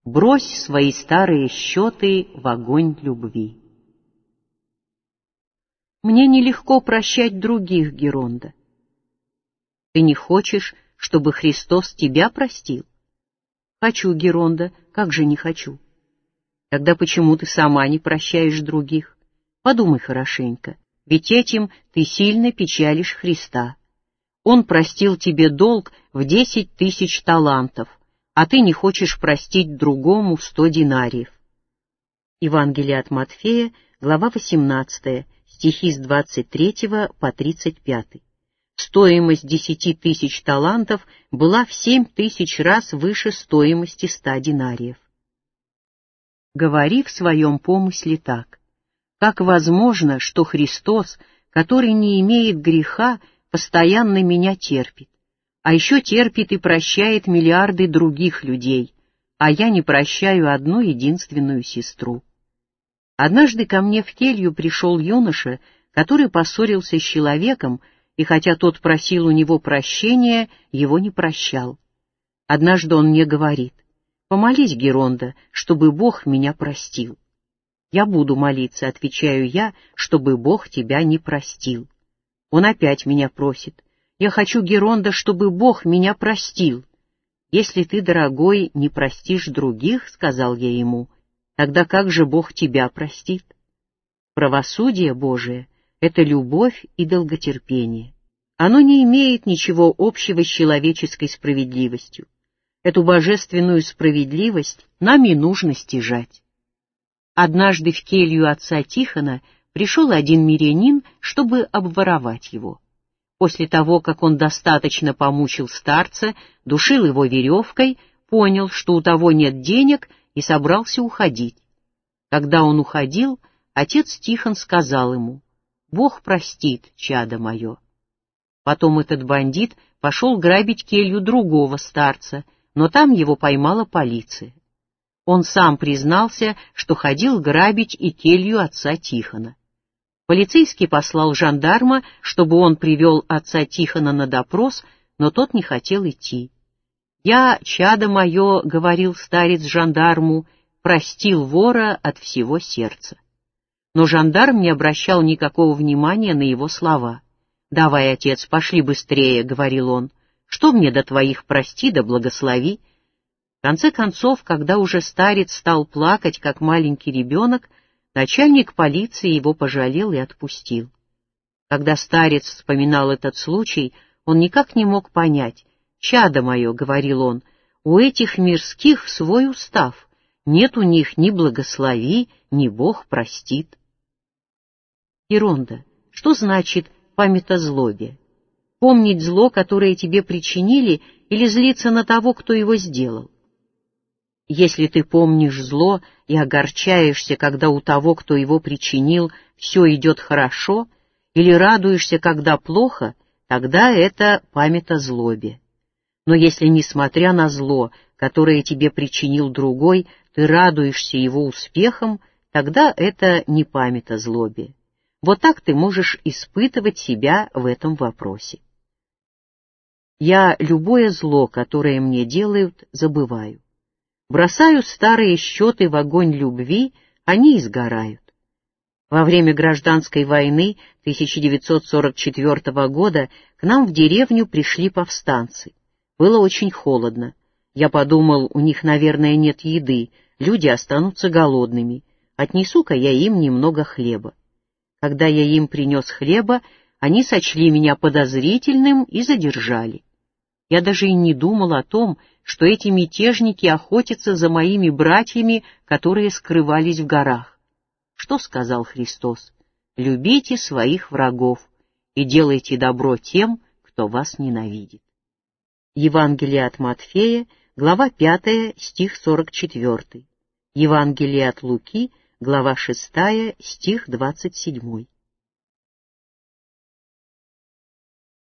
Брось свои старые счеты в огонь любви. Мне нелегко прощать других, Геронда. Ты не хочешь, чтобы Христос тебя простил? Хочу, Геронда, как же не хочу. Тогда почему ты сама не прощаешь других? Подумай хорошенько, ведь этим ты сильно печалишь Христа. Он простил тебе долг в 10 000 талантов, а ты не хочешь простить другому 100 динариев. Евангелие от Матфея, глава 18, стихи с 23 по 35. Стоимость 10 000 талантов была в 7 000 раз выше стоимости 100 динариев. Говори в своем помысле так: как возможно, что Христос, который не имеет греха, постоянно меня терпит, а еще терпит и прощает миллиарды других людей, а я не прощаю одну единственную сестру. Однажды ко мне в келью пришел юноша, который поссорился с человеком, и хотя тот просил у него прощения, его не прощал. Однажды он мне говорит: «Помолись, Геронда, чтобы Бог меня простил». «Я буду молиться», — отвечаю я, — «чтобы Бог тебя не простил». Он опять меня просит: «Я хочу, Геронда, чтобы Бог меня простил». «Если ты, дорогой, не простишь других, — сказал я ему, — тогда как же Бог тебя простит?» Правосудие Божие — это любовь и долготерпение. Оно не имеет ничего общего с человеческой справедливостью. Эту божественную справедливость нам и нужно стяжать. Однажды в келью отца Тихона пришел один мирянин, чтобы обворовать его. После того, как он достаточно помучил старца, душил его веревкой, понял, что у того нет денег, и собрался уходить. Когда он уходил, отец Тихон сказал ему: «Бог простит, чадо мое». Потом этот бандит пошел грабить келью другого старца, но там его поймала полиция. Он сам признался, что ходил грабить и келью отца Тихона. Полицейский послал жандарма, чтобы он привел отца Тихона на допрос, но тот не хотел идти. «Я, чадо мое, — говорил старец жандарму, — простил вора от всего сердца». Но жандарм не обращал никакого внимания на его слова. «Давай, отец, пошли быстрее, — говорил он, — что мне до твоих прости да благослови». В конце концов, когда уже старец стал плакать, как маленький ребенок, начальник полиции его пожалел и отпустил. Когда старец вспоминал этот случай, он никак не мог понять. «Чадо мое, — говорил он, — у этих мирских свой устав, нет у них ни благослови, ни Бог простит». Геронда, что значит памятозлобие? Помнить зло, которое тебе причинили, или злиться на того, кто его сделал? Если ты помнишь зло и огорчаешься, когда у того, кто его причинил, все идет хорошо, или радуешься, когда плохо, тогда это памятозлобие. Но если, несмотря на зло, которое тебе причинил другой, ты радуешься его успехам, тогда это не памятозлобие. Вот так ты можешь испытывать себя в этом вопросе. Я любое зло, которое мне делают, забываю. Бросаю старые счеты в огонь любви, они и сгорают. Во время гражданской войны 1944 года к нам в деревню пришли повстанцы. Было очень холодно. Я подумал, у них, наверное, нет еды, люди останутся голодными. Отнесу-ка я им немного хлеба. Когда я им принес хлеба, они сочли меня подозрительным и задержали. Я даже и не думал о том, что эти мятежники охотятся за моими братьями, которые скрывались в горах. Что сказал Христос? «Любите своих врагов и делайте добро тем, кто вас ненавидит». Евангелие от Матфея, глава 5, стих 44. Евангелие от Луки, глава 6, стих 27.